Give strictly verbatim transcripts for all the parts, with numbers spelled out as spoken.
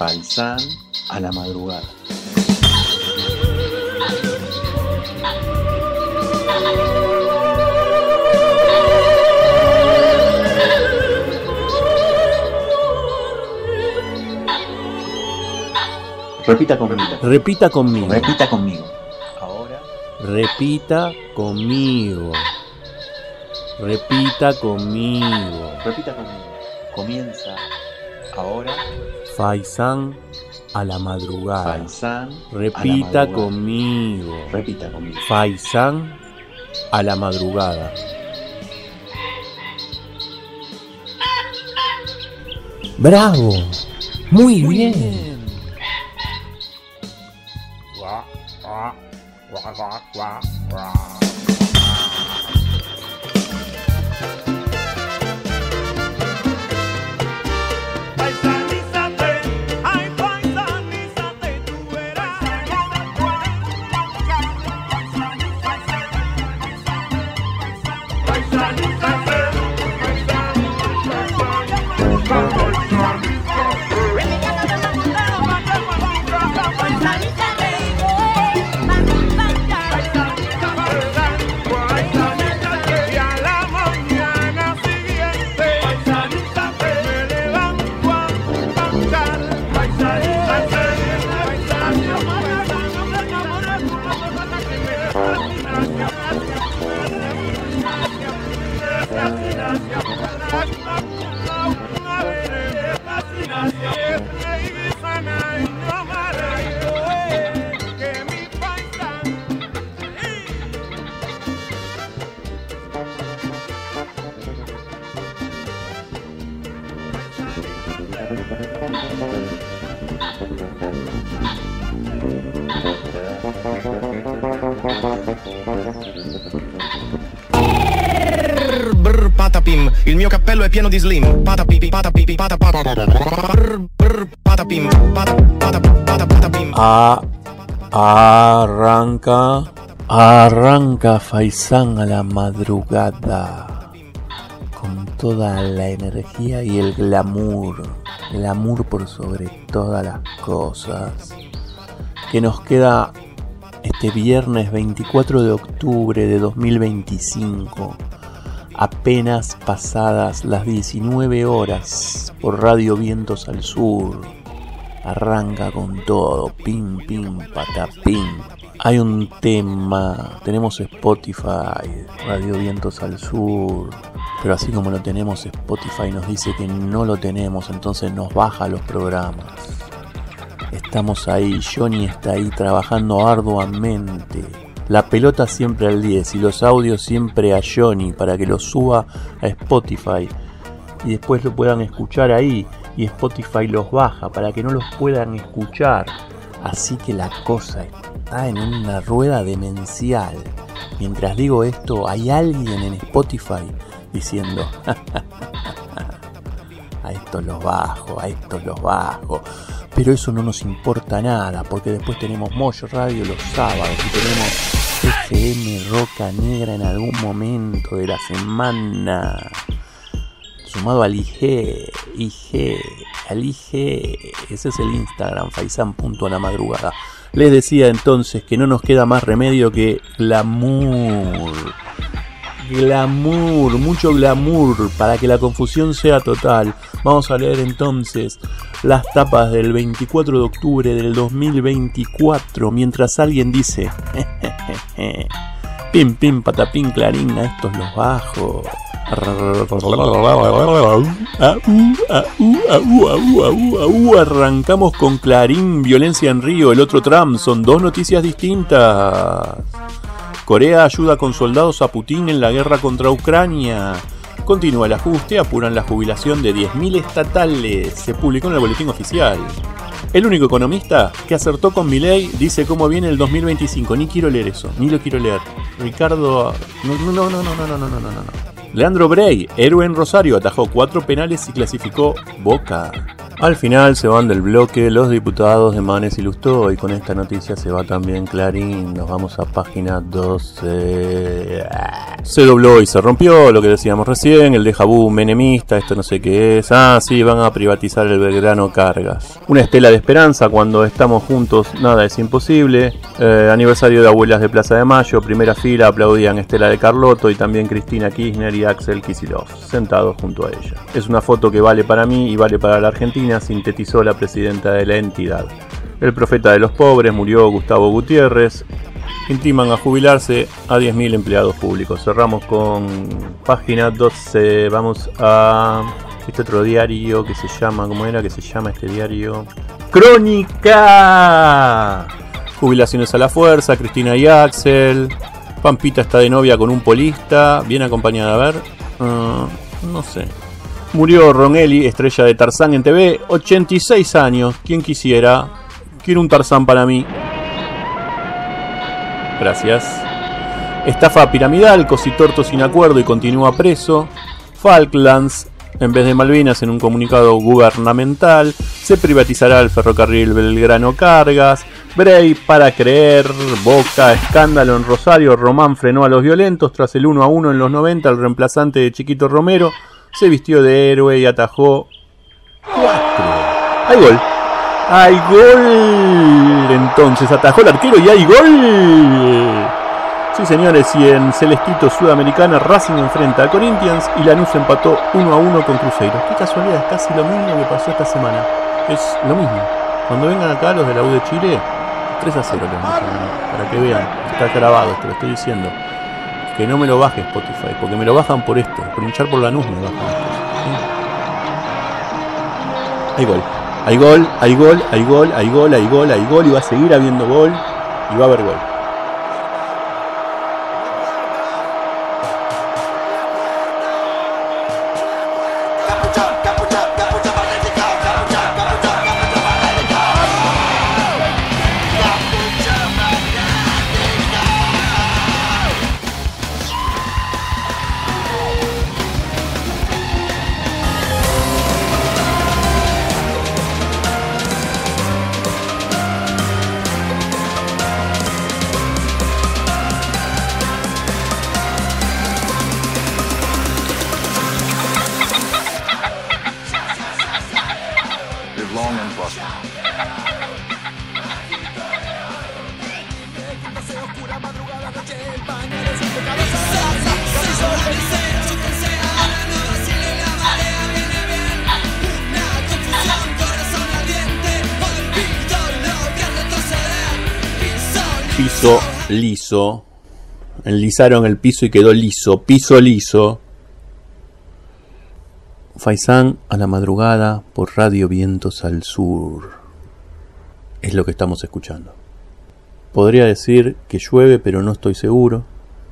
Faisán a la madrugada. Repita conmigo. Repita conmigo. Repita conmigo. Ahora. Repita conmigo. Repita conmigo. Repita conmigo. Comienza ahora. Faisán a la madrugada. Faisán. Repita a la madrugada. conmigo. Repita conmigo. Faisán a la madrugada. ¡Bravo! Muy, Muy bien. bien. Brr, patapim, il mio cappello è pieno di slim. Patapipi, patapipi, patapata. Brr, brr, patapim, patap, patap, patapim. A, arranca, arranca Faisán a la madrugada. Con toda la energía y el glamour, glamour por sobre todas las cosas. Que nos queda este viernes veinticuatro de octubre de dos mil veinticinco. Apenas pasadas las diecinueve horas por Radio Vientos al Sur. Arranca con todo, pim, pim, patapim. Hay un tema, tenemos Spotify, Radio Vientos al Sur, pero así como lo tenemos, Spotify nos dice que no lo tenemos, entonces nos baja los programas. Estamos ahí, Johnny está ahí trabajando arduamente. La pelota siempre al diez y los audios siempre a Johnny para que los suba a Spotify y después lo puedan escuchar ahí y Spotify los baja para que no los puedan escuchar. Así que la cosa está en una rueda demencial. Mientras digo esto, hay alguien en Spotify diciendo a estos los bajo, a estos los bajo. Pero eso no nos importa nada, porque después tenemos Moyo Radio los sábados y tenemos F M Roca Negra en algún momento de la semana. Sumado al I G, I G, al I G, ese es el Instagram, Faisán punto a la madrugada. Les decía entonces que no nos queda más remedio que glamour. Glamour, mucho glamour para que la confusión sea total. Vamos a leer entonces las tapas del veinticuatro de octubre del dos mil veinticuatro mientras alguien dice pim pim patapín clarín, a estos los bajos. Arrancamos con Clarín, violencia en Río, el otro Trump, son dos noticias distintas. Corea ayuda con soldados a Putin en la guerra contra Ucrania. Continúa el ajuste, apuran la jubilación de diez mil estatales. Se publicó en el boletín oficial. El único economista que acertó con Milei dice cómo viene el dos mil veinticinco. Ni quiero leer eso, ni lo quiero leer. Ricardo... No, no, no, no, no, no, no, no, no, no. Leandro Brey, héroe en Rosario, atajó cuatro penales y clasificó Boca. Al final se van del bloque los diputados de Manes y Lustó, y con esta noticia se va también Clarín. Nos vamos a página doce. Se dobló y se rompió lo que decíamos recién, el déjà vu menemista, esto no sé qué es. Ah, sí, van a privatizar el Belgrano Cargas. Una estela de esperanza, cuando estamos juntos nada es imposible. Eh, aniversario de Abuelas de Plaza de Mayo, primera fila aplaudían Estela de Carlotto y también Cristina Kirchner y Axel Kicillof, sentados junto a ella. Es una foto que vale para mí y vale para la Argentina, sintetizó la presidenta de la entidad. El profeta de los pobres, murió Gustavo Gutiérrez. Intiman a jubilarse a diez mil empleados públicos. Cerramos con página doce. Vamos a este otro diario que se llama, ¿cómo era que se llama este diario? ¡Crónica! Jubilaciones a la fuerza, Cristina y Axel. Pampita está de novia con un polista, bien acompañada, a ver. Uh, no sé. Murió Ronelli, estrella de Tarzán en T V, ochenta y seis años. ¿Quién quisiera? Quiero un Tarzán para mí. Gracias. Estafa piramidal, Cositorto sin acuerdo y continúa preso. Falklands, en vez de Malvinas, en un comunicado gubernamental. Se privatizará el ferrocarril Belgrano Cargas. Bray para creer. Boca, escándalo en Rosario. Román frenó a los violentos. Tras el uno a uno en los noventa, el reemplazante de Chiquito Romero se vistió de héroe y atajó cuatro. ¡Hay gol! ¡Hay gol! Entonces atajó el arquero y hay gol. Sí, señores, y en Celestito Sudamericana, Racing enfrenta a Corinthians y Lanús empató uno a uno con Cruzeiro. Qué casualidad, es casi lo mismo que pasó esta semana. Es lo mismo. Cuando vengan acá los de la U de Chile, tres a cero les vamos a ganar, para que vean. Está grabado, te lo estoy diciendo. Que no me lo baje Spotify, porque me lo bajan por esto, por hinchar por Lanús me bajan esto. ¿Sí? Hay gol, hay gol, hay gol, hay gol, hay gol, hay gol, hay gol, y va a seguir habiendo gol, y va a haber gol. Piso liso. Enlizaron el piso y quedó liso. Piso liso. Faisán a la madrugada por Radio Vientos al Sur. Es lo que estamos escuchando. Podría decir que llueve, pero no estoy seguro.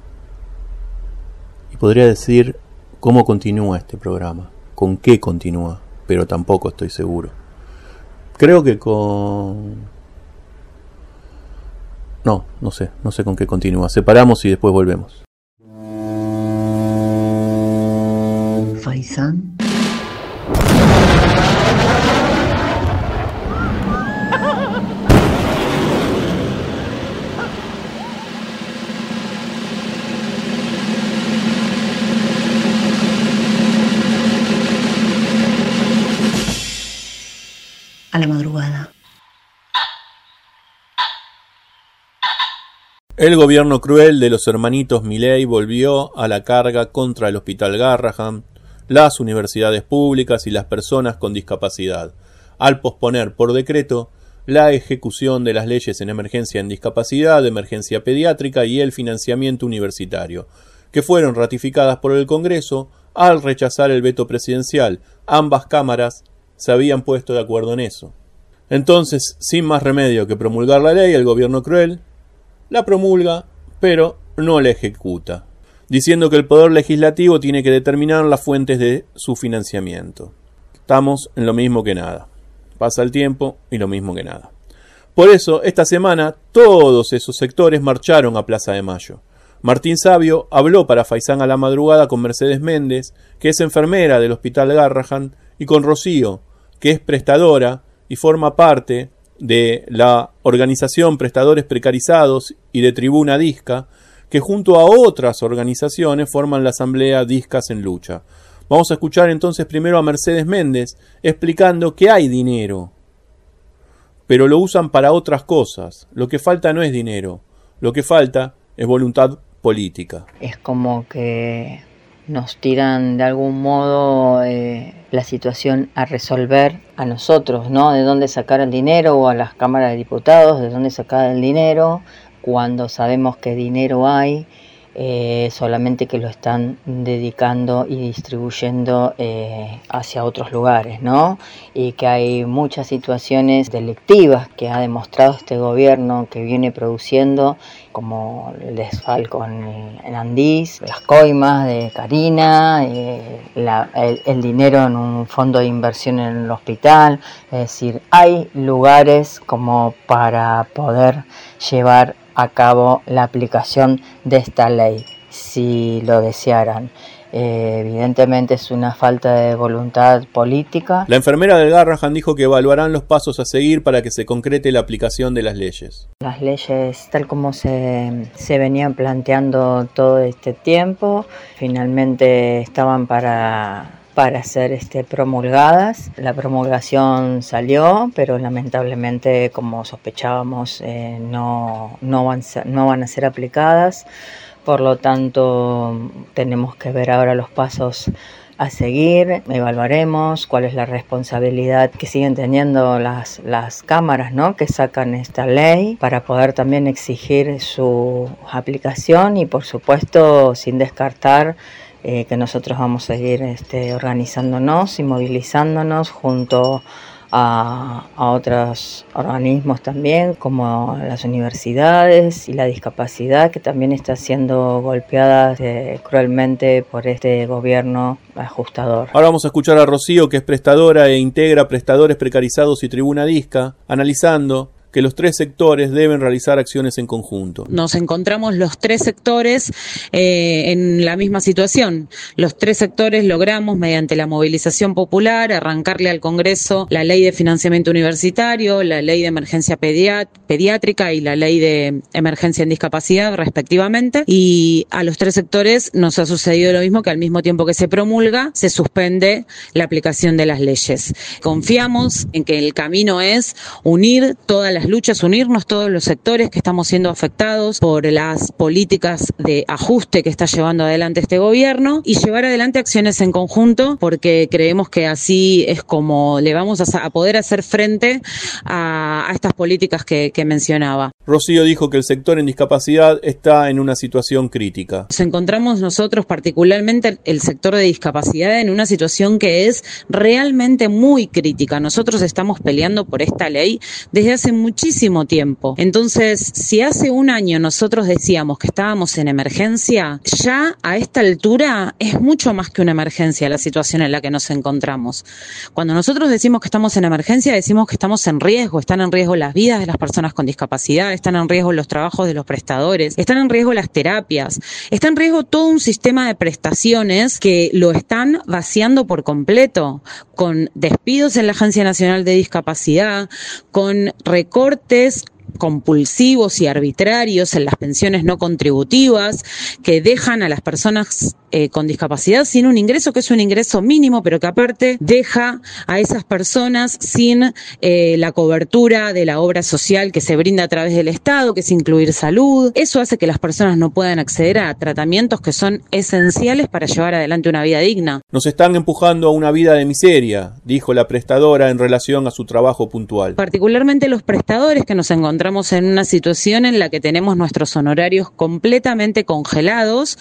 Y podría decir cómo continúa este programa. Con qué continúa, pero tampoco estoy seguro. Creo que con... No, no sé, no sé con qué continúa. Separamos y después volvemos. Faisán. A la madrugada. El gobierno cruel de los hermanitos Milei volvió a la carga contra el Hospital Garrahan, las universidades públicas y las personas con discapacidad, al posponer por decreto la ejecución de las leyes en emergencia en discapacidad, emergencia pediátrica y el financiamiento universitario, que fueron ratificadas por el Congreso al rechazar el veto presidencial. Ambas cámaras se habían puesto de acuerdo en eso. Entonces, sin más remedio que promulgar la ley, el gobierno cruel la promulga, pero no la ejecuta, diciendo que el Poder Legislativo tiene que determinar las fuentes de su financiamiento. Estamos en lo mismo que nada. Pasa el tiempo y lo mismo que nada. Por eso, esta semana, todos esos sectores marcharon a Plaza de Mayo. Martín Sabio habló para Faisán a la madrugada con Mercedes Méndez, que es enfermera del Hospital Garrahan, y con Rocío, que es prestadora y forma parte de la organización Prestadores Precarizados y de Tribuna Disca, que junto a otras organizaciones forman la asamblea Discas en Lucha. Vamos a escuchar entonces primero a Mercedes Méndez explicando que hay dinero, pero lo usan para otras cosas. Lo que falta no es dinero, lo que falta es voluntad política. Es como que nos tiran de algún modo eh, la situación a resolver a nosotros, ¿no? De dónde sacar el dinero, o a las cámaras de diputados, de dónde sacar el dinero, cuando sabemos que dinero hay, eh, solamente que lo están dedicando y distribuyendo eh, hacia otros lugares, ¿no? Y que hay muchas situaciones delictivas que ha demostrado este gobierno que viene produciendo, como el desfalco en, en Andís, las coimas de Karina, eh, la, el, el dinero en un fondo de inversión en el hospital. Es decir, hay lugares como para poder llevar a cabo la aplicación de esta ley, si lo desearan. Eh, evidentemente es una falta de voluntad política. La enfermera del Garrahan dijo que evaluarán los pasos a seguir para que se concrete la aplicación de las leyes. Las leyes, tal como se, se venían planteando todo este tiempo, finalmente estaban para... para ser este, promulgadas. La promulgación salió, pero lamentablemente, como sospechábamos, eh, no, no, van, no van a ser aplicadas. Por lo tanto, tenemos que ver ahora los pasos a seguir. Evaluaremos cuál es la responsabilidad que siguen teniendo las, las cámaras, ¿no?, que sacan esta ley, para poder también exigir su aplicación y, por supuesto, sin descartar Eh, que nosotros vamos a seguir este, organizándonos y movilizándonos junto a, a otros organismos también, como las universidades y la discapacidad, que también está siendo golpeada eh, cruelmente por este gobierno ajustador. Ahora vamos a escuchar a Rocío, que es prestadora e integra Prestadores Precarizados y Tribuna Disca, analizando que los tres sectores deben realizar acciones en conjunto. Nos encontramos los tres sectores eh, en la misma situación. Los tres sectores logramos, mediante la movilización popular, arrancarle al Congreso la ley de financiamiento universitario, la ley de emergencia pediat- pediátrica y la ley de emergencia en discapacidad, respectivamente. Y a los tres sectores nos ha sucedido lo mismo, que al mismo tiempo que se promulga, se suspende la aplicación de las leyes. Confiamos en que el camino es unir todas las luchas, unirnos todos los sectores que estamos siendo afectados por las políticas de ajuste que está llevando adelante este gobierno, y llevar adelante acciones en conjunto, porque creemos que así es como le vamos a, a poder hacer frente a, a estas políticas que, que mencionaba. Rocío dijo que el sector en discapacidad está en una situación crítica. Nos encontramos nosotros, particularmente el sector de discapacidad, en una situación que es realmente muy crítica. Nosotros estamos peleando por esta ley desde hace muchísimo tiempo. Entonces, si hace un año nosotros decíamos que estábamos en emergencia, ya a esta altura es mucho más que una emergencia la situación en la que nos encontramos. Cuando nosotros decimos que estamos en emergencia, decimos que estamos en riesgo, están en riesgo las vidas de las personas con discapacidad, están en riesgo los trabajos de los prestadores, están en riesgo las terapias, está en riesgo todo un sistema de prestaciones que lo están vaciando por completo, con despidos en la Agencia Nacional de Discapacidad, con recortes compulsivos y arbitrarios en las pensiones no contributivas, que dejan a las personas eh, con discapacidad sin un ingreso, que es un ingreso mínimo, pero que aparte deja a esas personas sin eh, la cobertura de la obra social que se brinda a través del Estado, que es incluir salud. Eso hace que las personas no puedan acceder a tratamientos que son esenciales para llevar adelante una vida digna. Nos están empujando a una vida de miseria, dijo la prestadora en relación a su trabajo puntual. Particularmente los prestadores, que nos encontramos en una situación en la que tenemos nuestros honorarios completamente congelados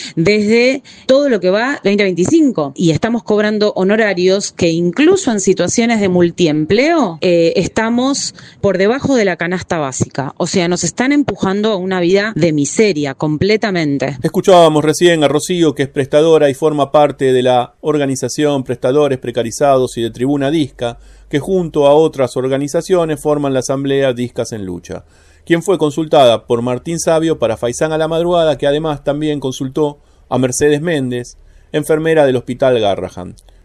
desde todo lo que va veinte veinticinco, y estamos cobrando honorarios que incluso en situaciones de multiempleo eh, estamos por debajo de la canasta básica. O sea, nos están empujando a una vida de miseria completamente. Escuchábamos recién a Rocío, que es prestadora y forma parte de la organización Prestadores Precarizados y de Tribuna Disca, que junto a otras organizaciones forman la asamblea Discas en Lucha, quien fue consultada por Martín Sabio para Faisán a la Madrugada, que además también consultó a Mercedes Méndez, enfermera del Hospital Garrahan.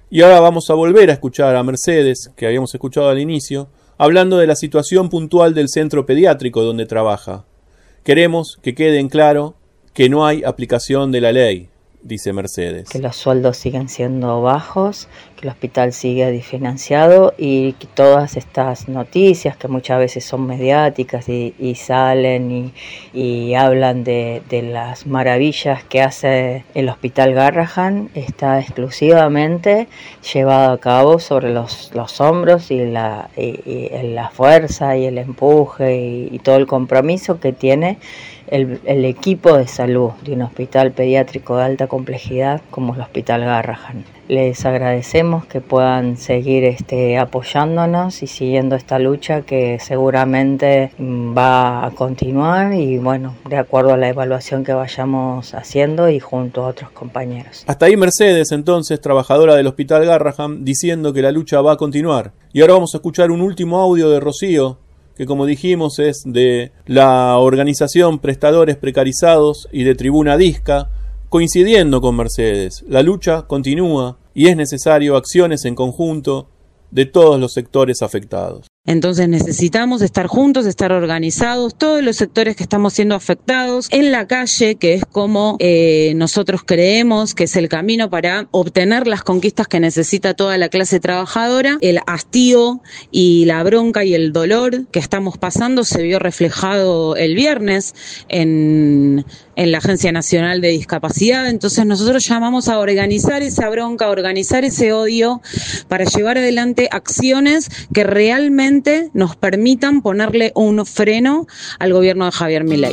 Y ahora vamos a volver a escuchar a Mercedes, que habíamos escuchado al inicio, hablando de la situación puntual del centro pediátrico donde trabaja. Queremos que quede en claro que no hay aplicación de la ley, dice Mercedes. Que los sueldos siguen siendo bajos, que el hospital sigue desfinanciado y que todas estas noticias que muchas veces son mediáticas y, y salen y, y hablan de, de las maravillas que hace el Hospital Garrahan está exclusivamente llevado a cabo sobre los, los hombros y la, y, y la fuerza y el empuje y, y todo el compromiso que tiene El, el equipo de salud de un hospital pediátrico de alta complejidad como el Hospital Garrahan. Les agradecemos que puedan seguir este, apoyándonos y siguiendo esta lucha que seguramente va a continuar y bueno, de acuerdo a la evaluación que vayamos haciendo y junto a otros compañeros. Hasta ahí Mercedes, entonces, trabajadora del Hospital Garrahan, diciendo que la lucha va a continuar. Y ahora vamos a escuchar un último audio de Rocío, que como dijimos es de la organización Prestadores Precarizados y de Tribuna Disca, coincidiendo con Mercedes. La lucha continúa y es necesario acciones en conjunto de todos los sectores afectados. Entonces necesitamos estar juntos, estar organizados, todos los sectores que estamos siendo afectados en la calle, que es como eh, nosotros creemos que es el camino para obtener las conquistas que necesita toda la clase trabajadora. El hastío y la bronca y el dolor que estamos pasando se vio reflejado el viernes en, en la Agencia Nacional de Discapacidad. Entonces nosotros llamamos a organizar esa bronca, a organizar ese odio para llevar adelante acciones que realmente nos permitan ponerle un freno al gobierno de Javier Milei.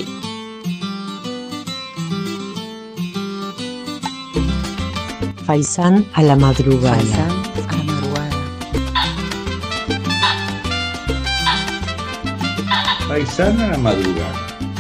Faisán a la madrugada. Faisán a la madrugada. Faisán a la madrugada.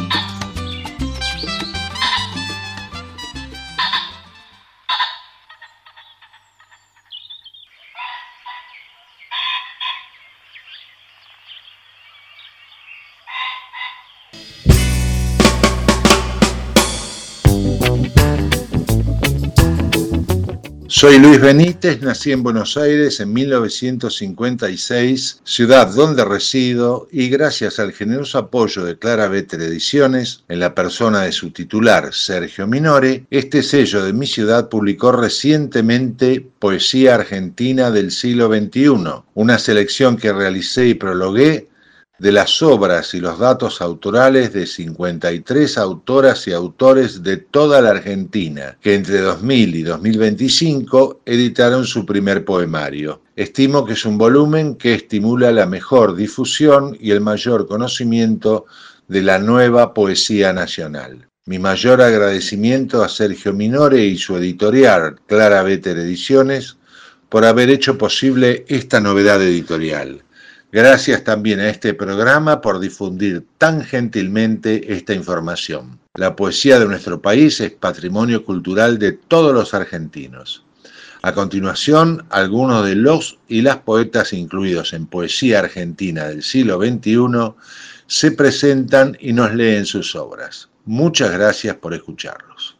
Soy Luis Benítez, nací en Buenos Aires en mil novecientos cincuenta y seis, ciudad donde resido, y gracias al generoso apoyo de Clara Vetter Ediciones, en la persona de su titular, Sergio Minore, este sello de mi ciudad publicó recientemente Poesía Argentina del siglo veintiuno, una selección que realicé y prologué de las obras y los datos autorales de cincuenta y tres autoras y autores de toda la Argentina, que entre dos mil y dos mil veinticinco editaron su primer poemario. Estimo que es un volumen que estimula la mejor difusión y el mayor conocimiento de la nueva poesía nacional. Mi mayor agradecimiento a Sergio Minore y su editorial, Clara Vetter Ediciones, por haber hecho posible esta novedad editorial. Gracias también a este programa por difundir tan gentilmente esta información. La poesía de nuestro país es patrimonio cultural de todos los argentinos. A continuación, algunos de los y las poetas incluidos en Poesía Argentina del siglo veintiuno se presentan y nos leen sus obras. Muchas gracias por escucharlos.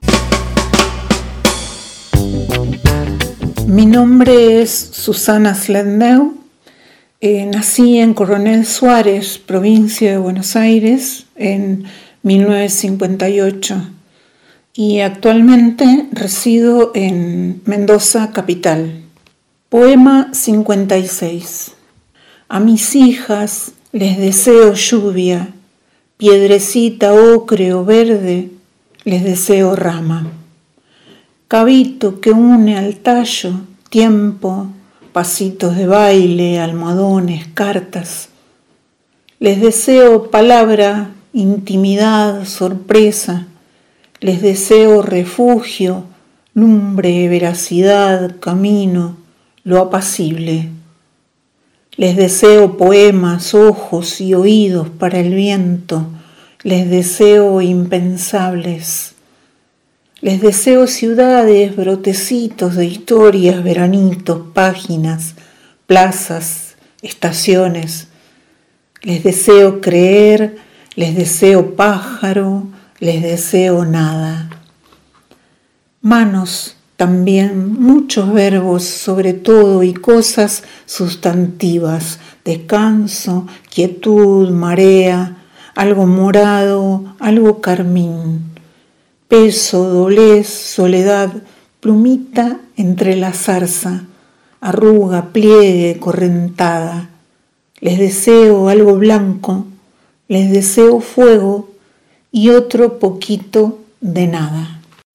Mi nombre es Susana Slendeu. Eh, nací en Coronel Suárez, provincia de Buenos Aires, en mil novecientos cincuenta y ocho y actualmente resido en Mendoza, capital. Poema cincuenta y seis. A mis hijas les deseo lluvia, piedrecita ocre o verde, les deseo rama. Cabito que une al tallo, tiempo, pasitos de baile, almohadones, cartas. Les deseo palabra, intimidad, sorpresa. Les deseo refugio, lumbre, veracidad, camino, lo apacible. Les deseo poemas, ojos y oídos para el viento. Les deseo impensables. Les deseo ciudades, brotecitos de historias, veranitos, páginas, plazas, estaciones. Les deseo creer, les deseo pájaro, les deseo nada. Manos también muchos verbos sobre todo y cosas sustantivas, descanso, quietud, marea, algo morado, algo carmín, peso, doblez, soledad, plumita entre la zarza, arruga, pliegue, correntada. Les deseo algo blanco, les deseo fuego y otro poquito de nada.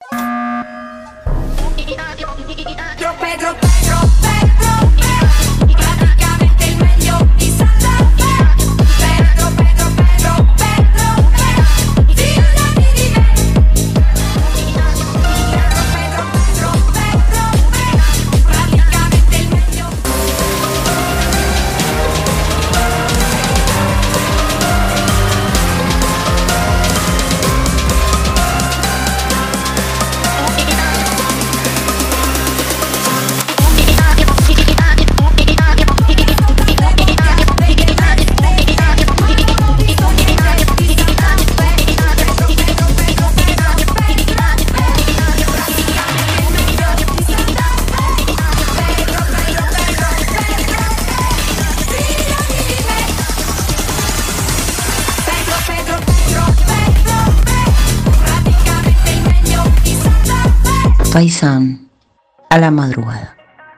Faisán a la madrugada.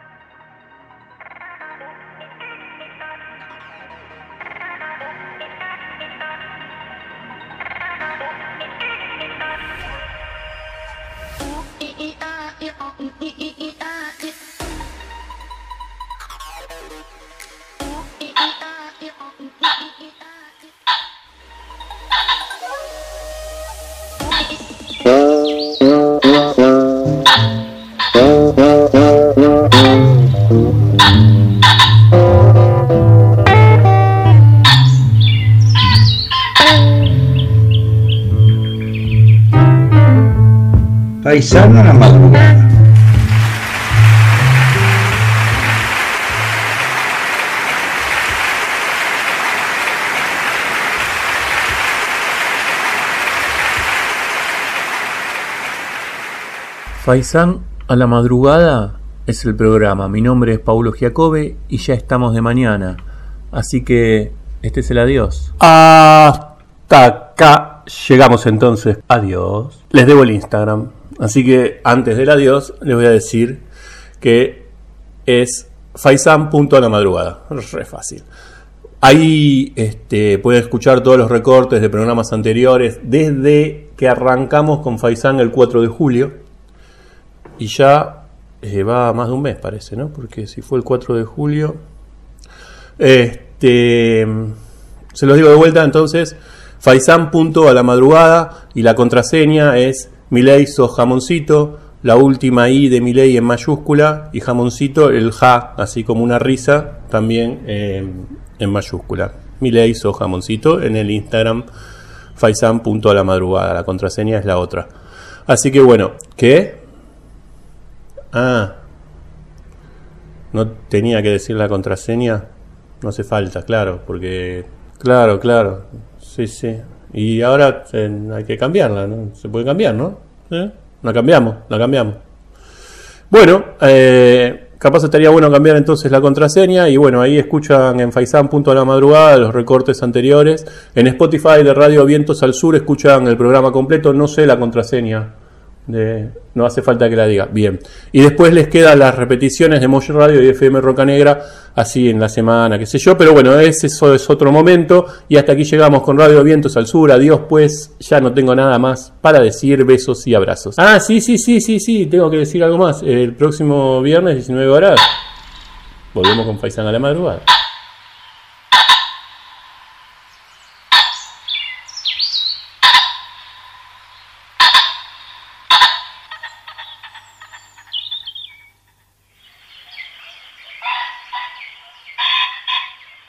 Faisán a la madrugada. Faisán a la madrugada es el programa. Mi nombre es Paulo Giacobbe y ya estamos de mañana. Así que este es el adiós. Hasta acá llegamos entonces. Adiós. Les debo el Instagram. Así que antes del adiós les voy a decir que es faisán punto a la madrugada. Re fácil. Ahí este, pueden escuchar todos los recortes de programas anteriores desde que arrancamos con Faisán el cuatro de julio. Y ya eh, va más de un mes, parece, ¿no? Porque si fue el cuatro de julio... Este, se los digo de vuelta, entonces, faisán punto a la madrugada y la contraseña es Milei sos jamoncito, la última I de Milei en mayúscula y jamoncito, el ja, así como una risa, también eh, en mayúscula. Milei sos jamoncito en el Instagram faisán punto a la madrugada, la contraseña es la otra. Así que bueno, ¿qué? Ah, no tenía que decir la contraseña, no hace falta, claro, porque... Claro, claro, sí, sí. Y ahora eh, hay que cambiarla, ¿no? Se puede cambiar, ¿no? ¿Eh? La cambiamos, la cambiamos. Bueno, eh, capaz estaría bueno cambiar entonces la contraseña. Y bueno, ahí escuchan en faisán punto a la madrugada los recortes anteriores. En Spotify de Radio Vientos al Sur escuchan el programa completo. No sé la contraseña, de, no hace falta que la diga. Bien. Y después les quedan las repeticiones de Mosh Radio y F M Roca Negra, así en la semana, qué sé yo. Pero bueno, ese eso es otro momento. Y hasta aquí llegamos con Radio Vientos al Sur. Adiós, pues. Ya no tengo nada más para decir. Besos y abrazos. Ah, sí, sí, sí, sí, sí. Tengo que decir algo más. El próximo viernes, diecinueve horas, volvemos con Faisán a la madrugada.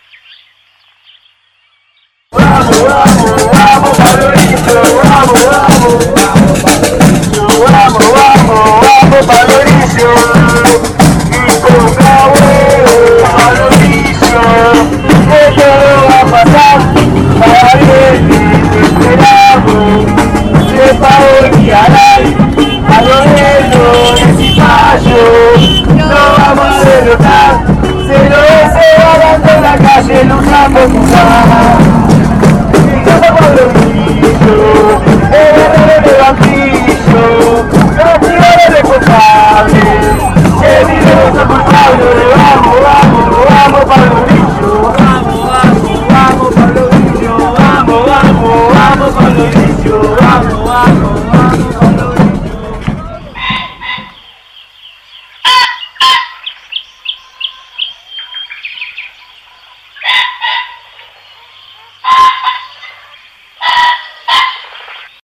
Bravo, bravo, bravo, bravo, bravo, bravo.